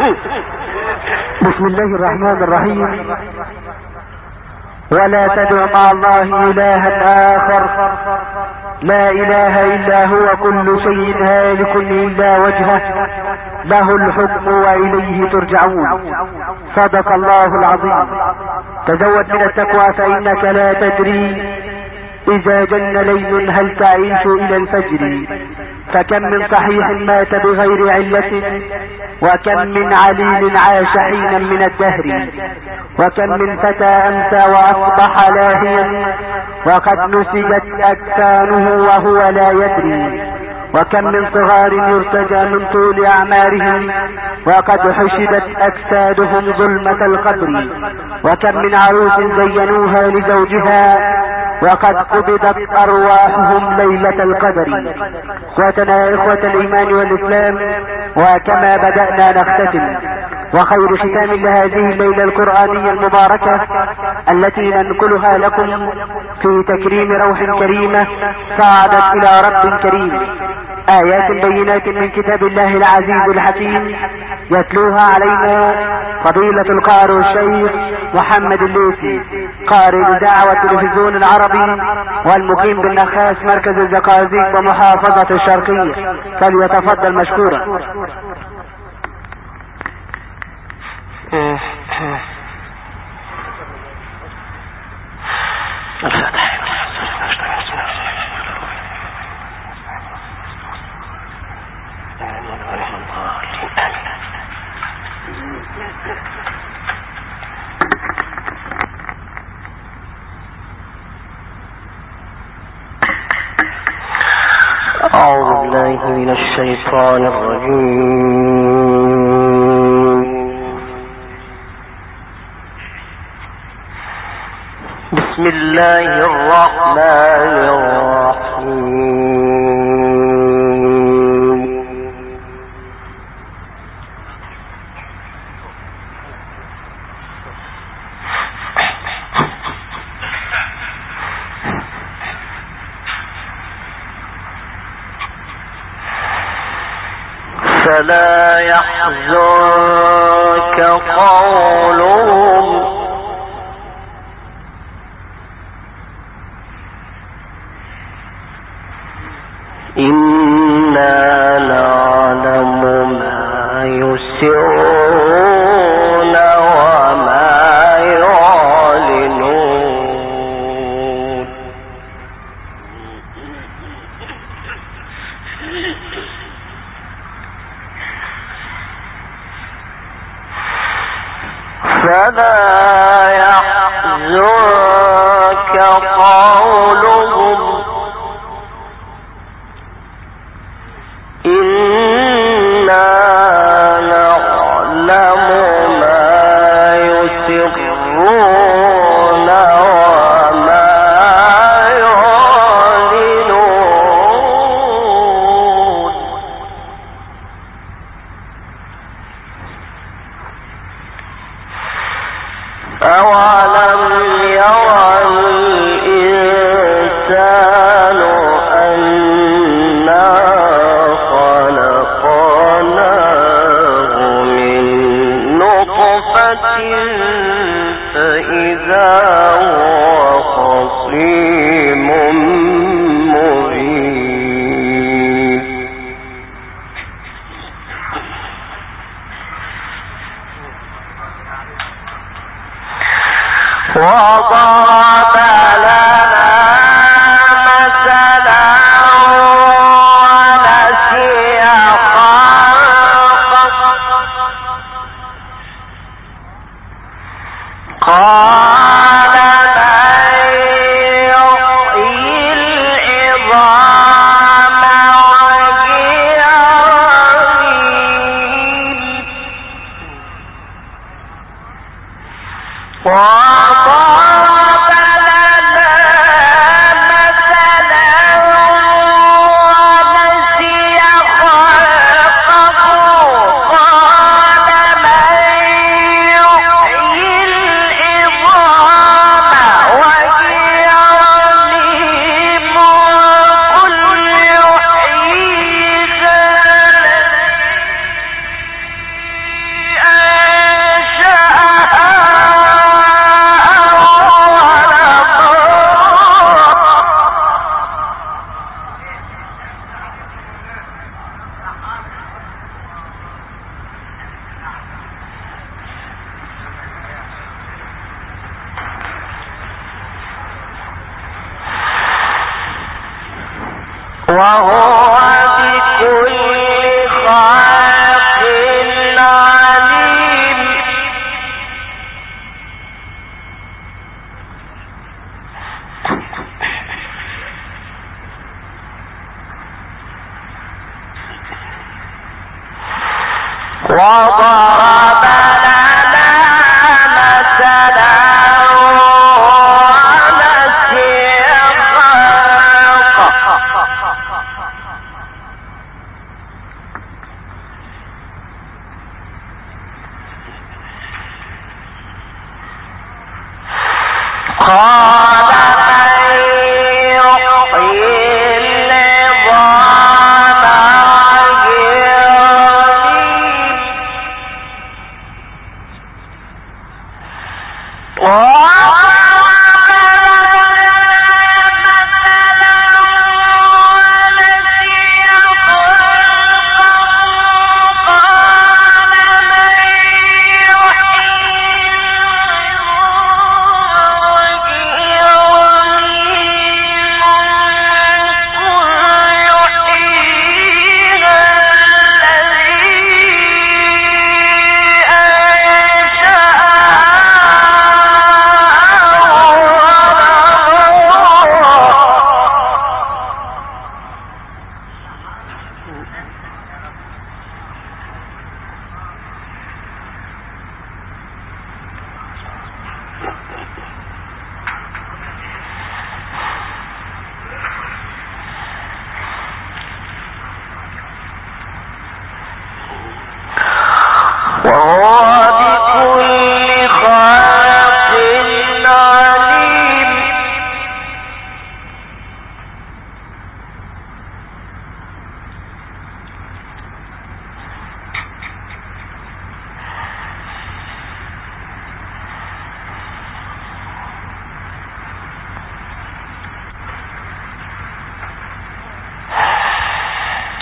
بسم الله الرحمن الرحيم. ولا تدع مع الله إلها آخر لا إله إلا هو كل شيء هالك إلا وجهه له الحكم وإليه ترجعون. صدق الله العظيم. تزود من التقوى فإنك لا تدري إذا جن ليل هل تعيش إلى الفجر. فكم من صحيح مات بغير علة وكم من عليل عاش حينا من الدهر وكم من فتى أمسى وأصبح لاهيا وقد نسجت أجسانه وهو لا يدري وكم من صغار يرتجى من طول أعمارهم وقد حشدت أجسادهم ظلمة القبر وكم من عروس زينوها لزوجها وقد قبضت أرواحهم ليلة القدر. اخوتنا اخوة الإيمان والإسلام، وكما بدأنا نختتم وخير ختام لهذه الليلة القرآنية المباركة التي ننقلها لكم في تكريم روح كريمة صعدت إلى رب كريم، آيات بينات من كتاب الله العزيز الحكيم يتلوها علينا فضيلة القارئ الشيخ محمد الليثي قارئ إذاعة التلفزيون العربي والمقيم بالنخاس مركز الزقازيق ومحافظة الشرقية، فليتفضل مشكورا. أعوذ بالله من الشيطان الرجيم. بسم الله الرحمن الرحيم. فلا يحزنك قولهم إنا نعلم ما يسرون وما يعلنون. فلا يحزنك قولهم إنا نعلم ما يسرون وما يعلنون.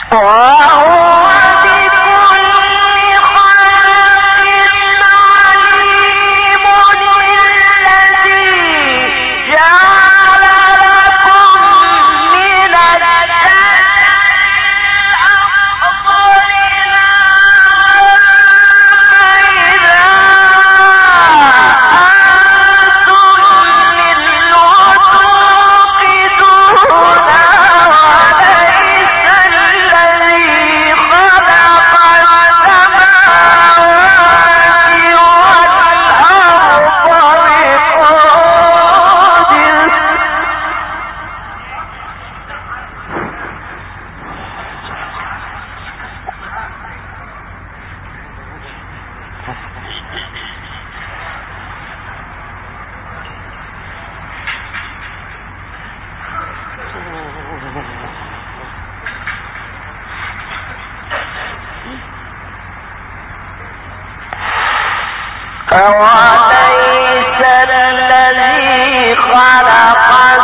أوليس الذي خلق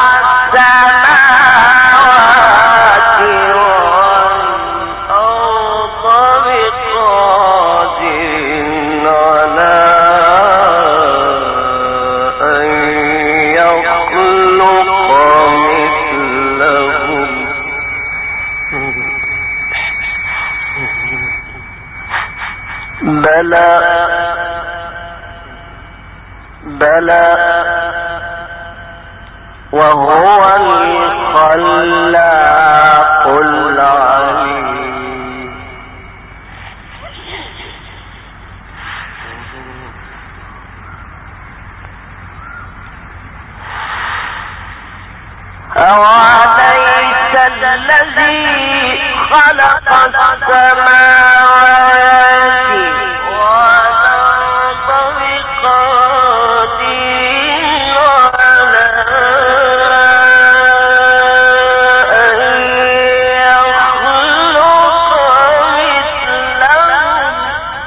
السماوات والأرض بقادر على أن يخلق مثلهم بلى وهو الخلاق العليم. أوليس الذي خلق السماوات والأرض بقادر على أن يخلق مثلهم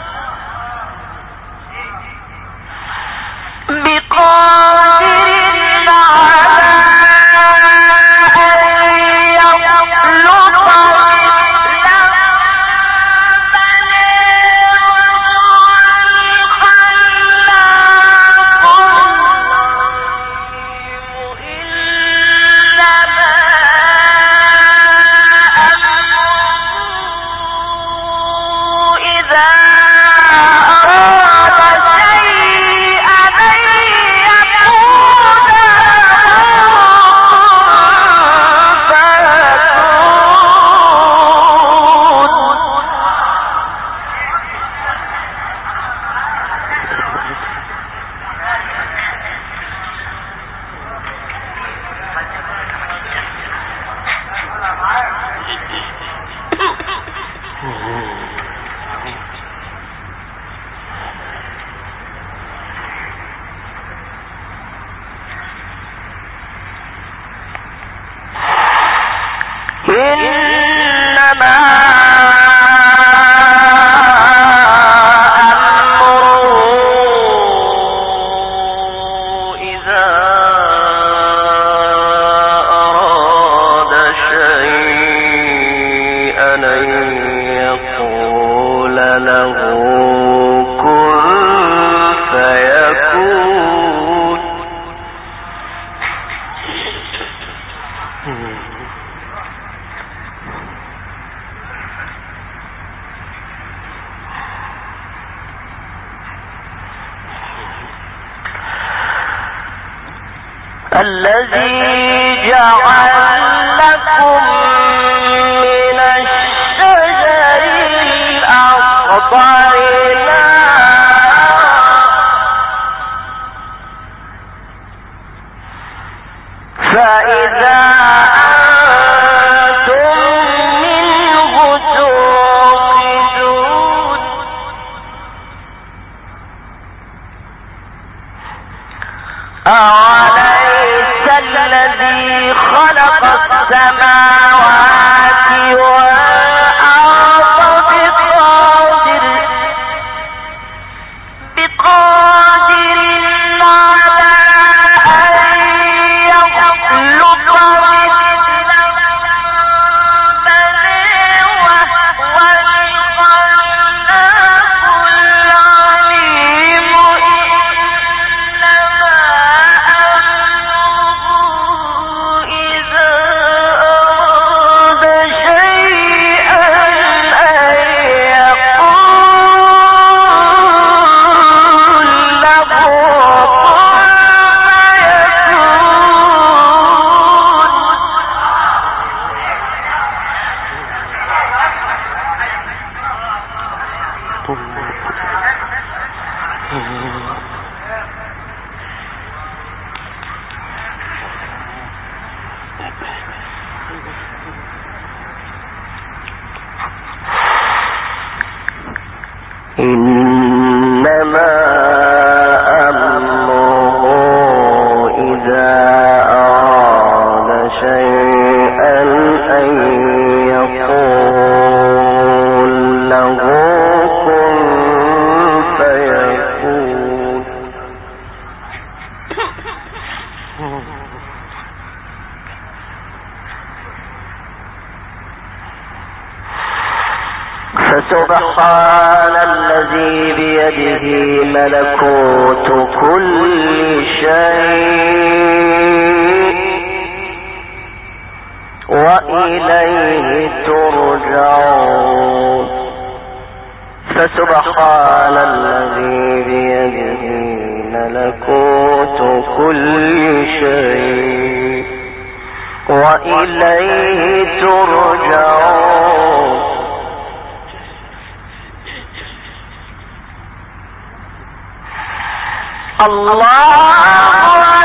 الذي جعل لكم من الشجر الأخضر فإذا أنتم منه توقدون. أوليس الذي خلق السماوات والأرض بقادر على أن يخلق مثلهم بل هو إنما أمره إذا أراد شيئا أن يقول له كن فيكون. فسبحان الذي بيده ملكوت كل شيء وإليه ترجعون. فسبحان الذي بيده ملكوت كل شيء وإليه ترجعون. الله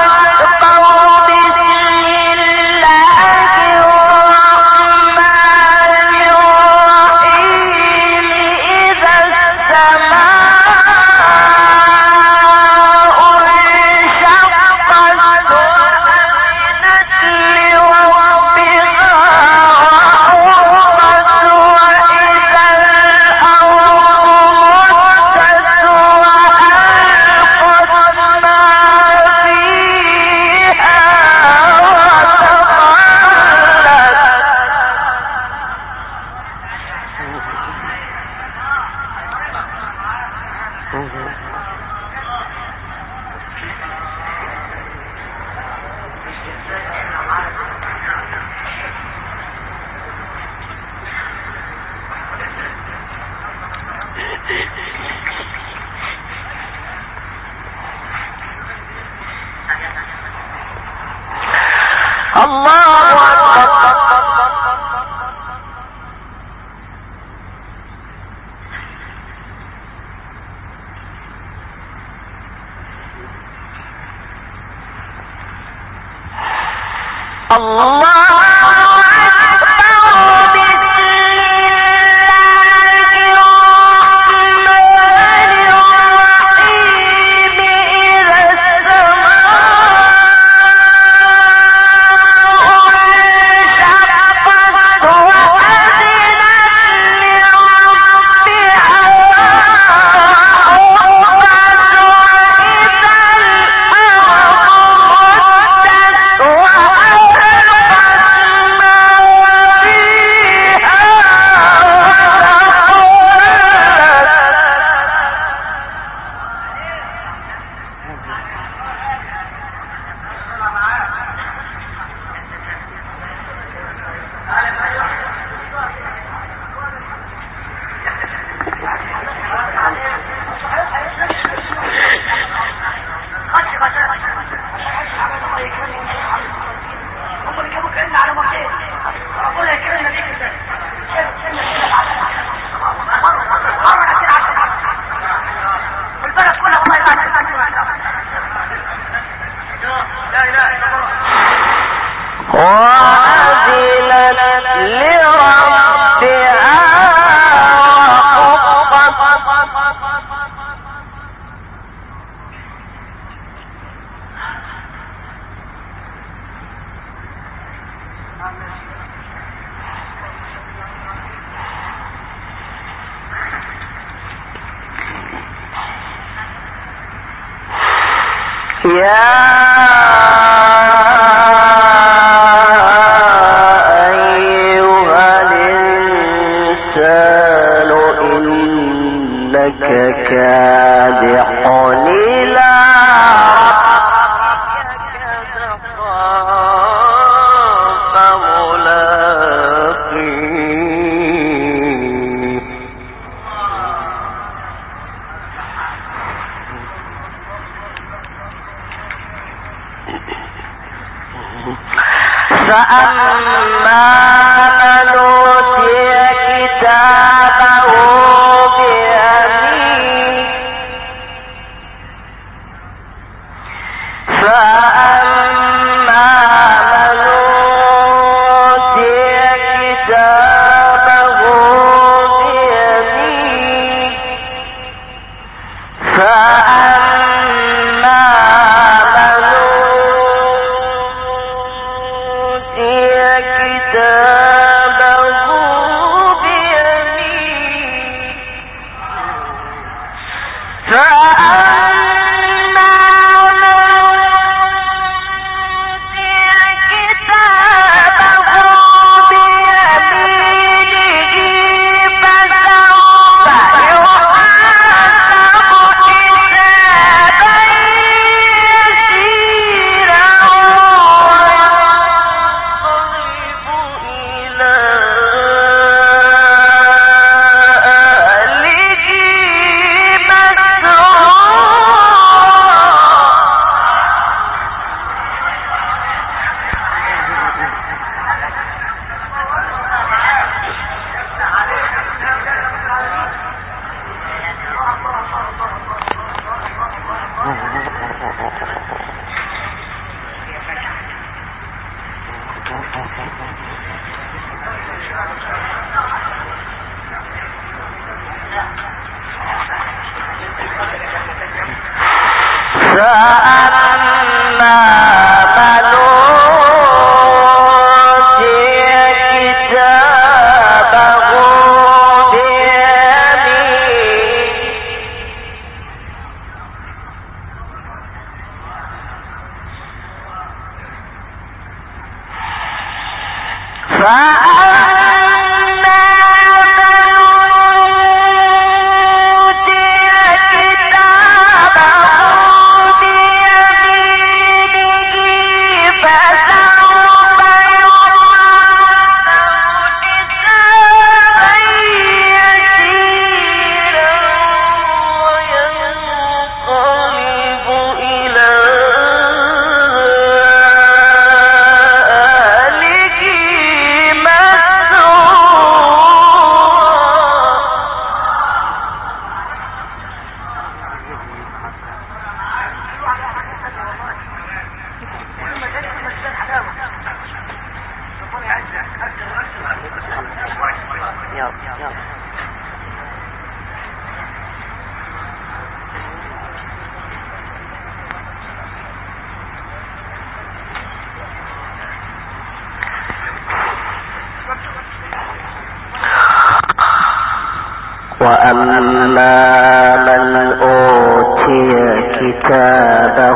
وأما من أوتي كتابه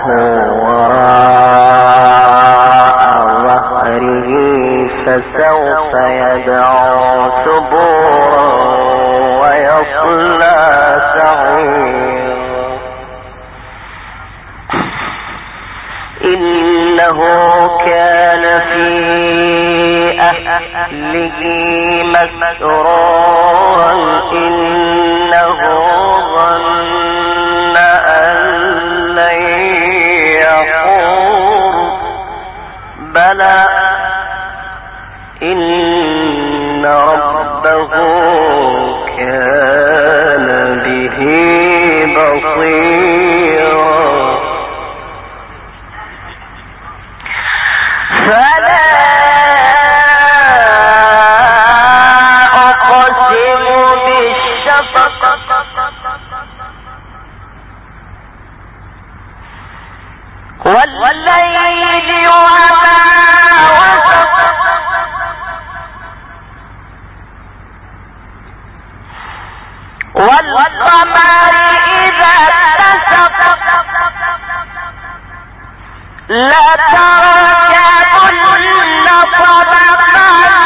وراء ظهره فسوف يدعو ثبورا ويصلى سعيرا إنه كان في أهله مسرورا إنه ظن أن لن يحور بلى إن ربه كان به بصيرا والليل وما وسق والقمر إذا اتسق لا تركبن طبقا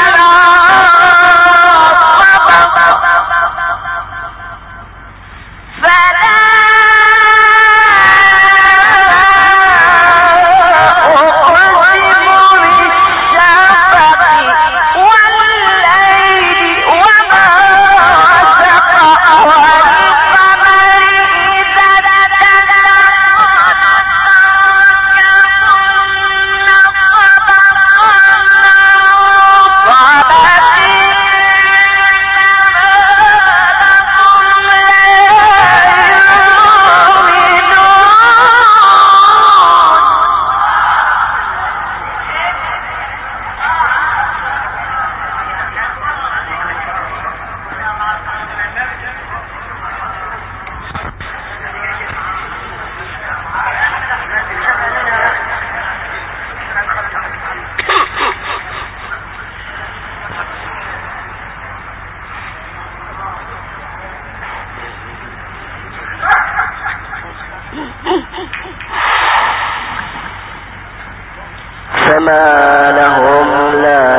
فما لهم لا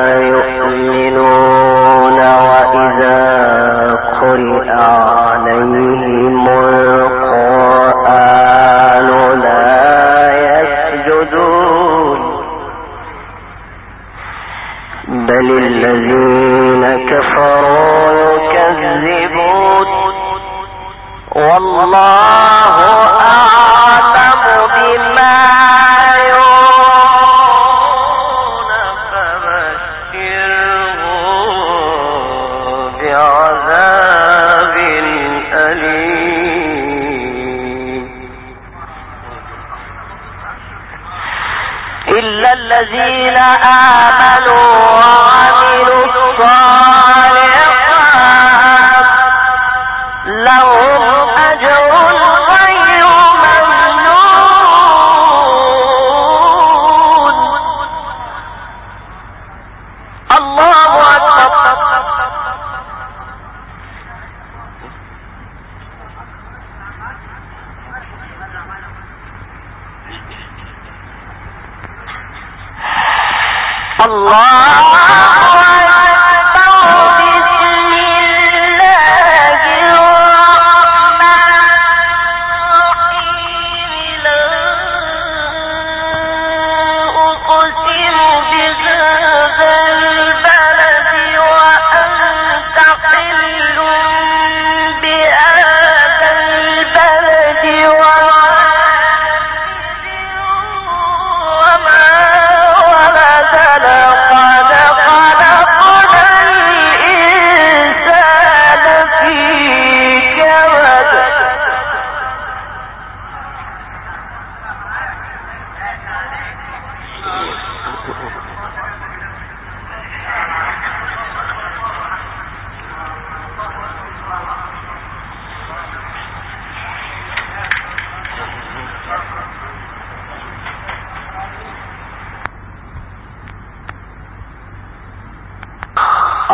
يؤمنون وإذا قرئ عليهم القرآن لا يسجدون بل الذين كفروا يكذبون والله أعلم بما إلا الذين آمنوا وعملوا الصالحات لهم أجر غير ممنون الله أكبر الله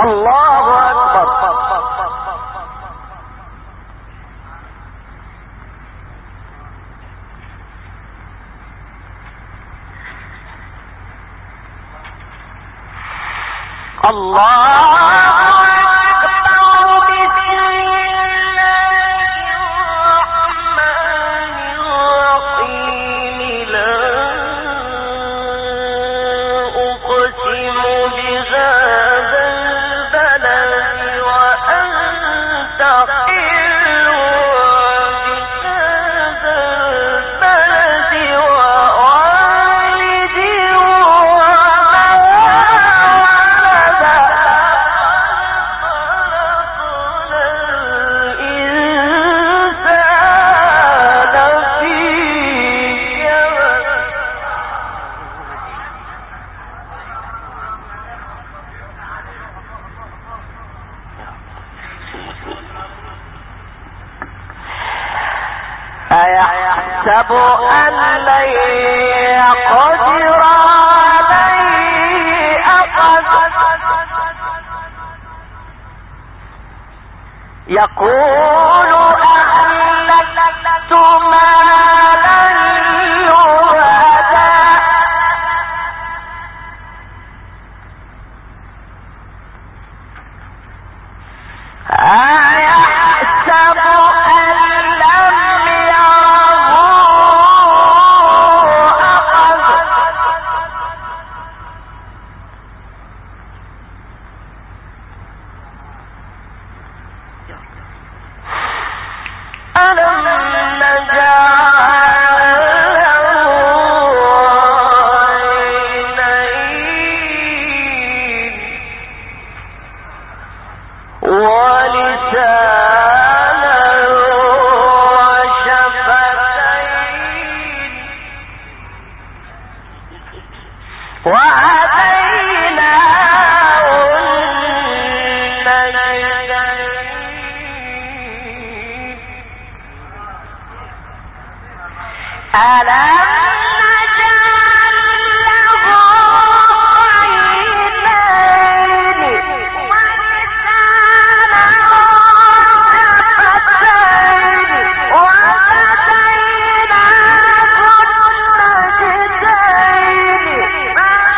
الله أكبر. أيحسب أن لن يقدر عليه أحد يقول أهلكت مالا لبدا أيحسب أن لم يره أحد ألم نجعل له عينين ولسانا وشفتين وهديناه النجدين ألم نجعل له عينين ولسانا وشفتين وهديناه النجدين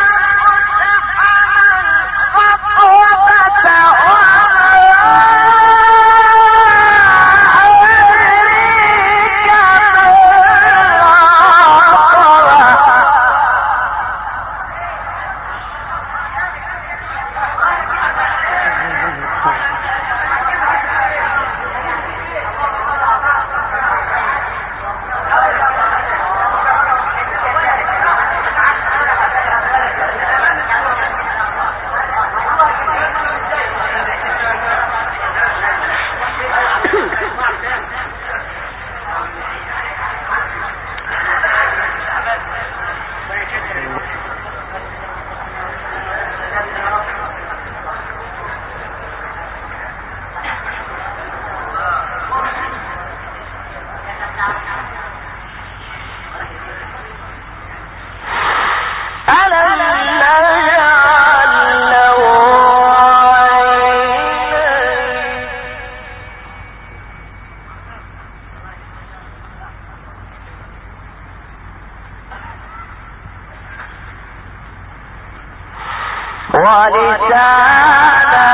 ولسانا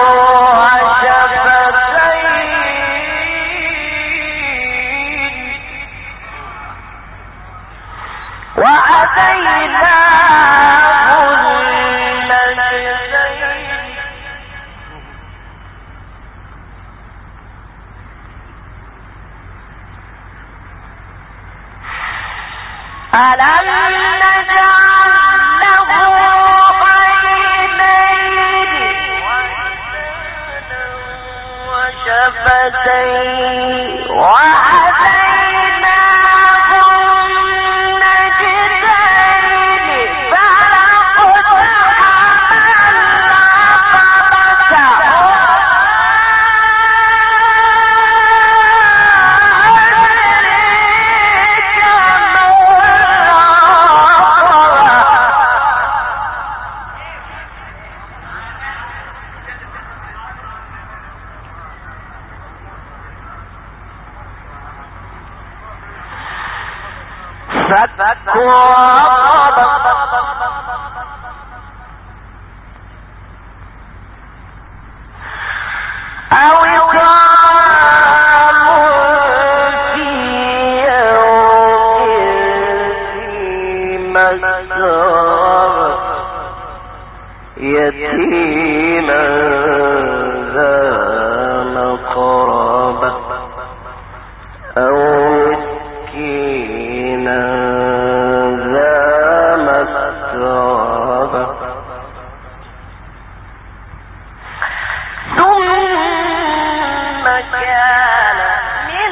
وشفتين وهديناه النجدين ألم نجعل له عينين فك رقبة أو إطعام في يوم مسغبة يتيما ذا مقربة أو مسكينا ذا مسغبة ثم كان من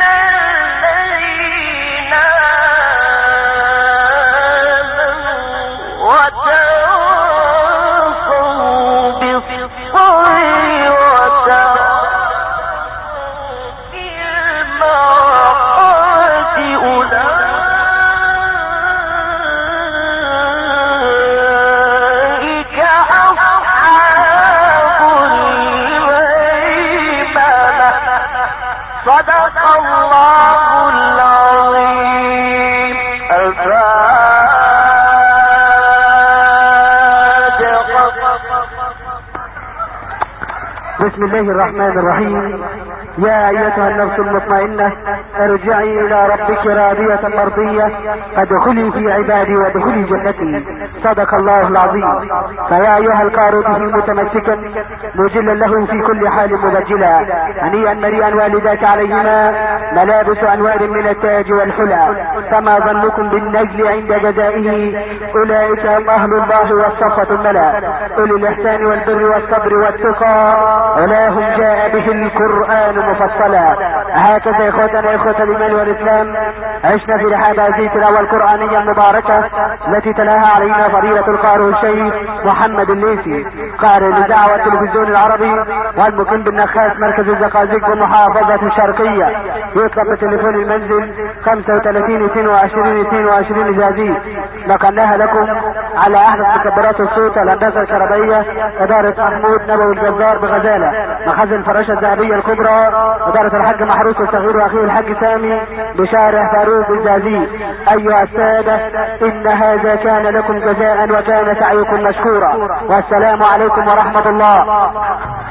الذين آمنوا وتواصوا بالصبر وتواصوا بالمرحمة أولئك أصحاب الميمنة صدق الله العظيم. بسم الله الرحمن الرحيم. يا ايتها النفس المطمئنة ارجعي الى ربك راضية مرضية فادخلي في عبادي وادخلي جنتي. صدق الله العظيم. فيا ايها القارئ به متمسكا مجلا له في كل حال مبجلا هنيئا مريئا والداك عليهما ملابس انوار من التاج والحلى فما ظنكم بالنجل عند جزائه اولئك هم اهل الله والصفة الملا اولي الاحسان والبر والصبر والتقى ولاهم جاء به القرآن مفصلا. هكذا اخوتنا اخوة الايمان والاسلام عشنا في رحاب هذه التلاوة القرآنية المباركة التي تلاها علينا فضيلة القارئ الشيخ محمد الليثي قارئ لدعوة التلفزيون العربي والمقيم بالنخاس مركز الزقازيق بمحافظة الشرقية. يطلب بتليفون المنزل 35 22 22 زازيق. نقلناها لكم على احدث مكبرات الصوت الهندسة الكهربائية ادارة محمود نبوي الجزار بغزالة مخازن الفراشة الذهبية الكبرى ادارة الحاج محروس الصغير واخيه الحاج سامي بشارع فاروق الزازيق. ايها السادة ان هذا كان لكم جزاء وكان سعيكم مشكورا والسلام عليكم ورحمة الله.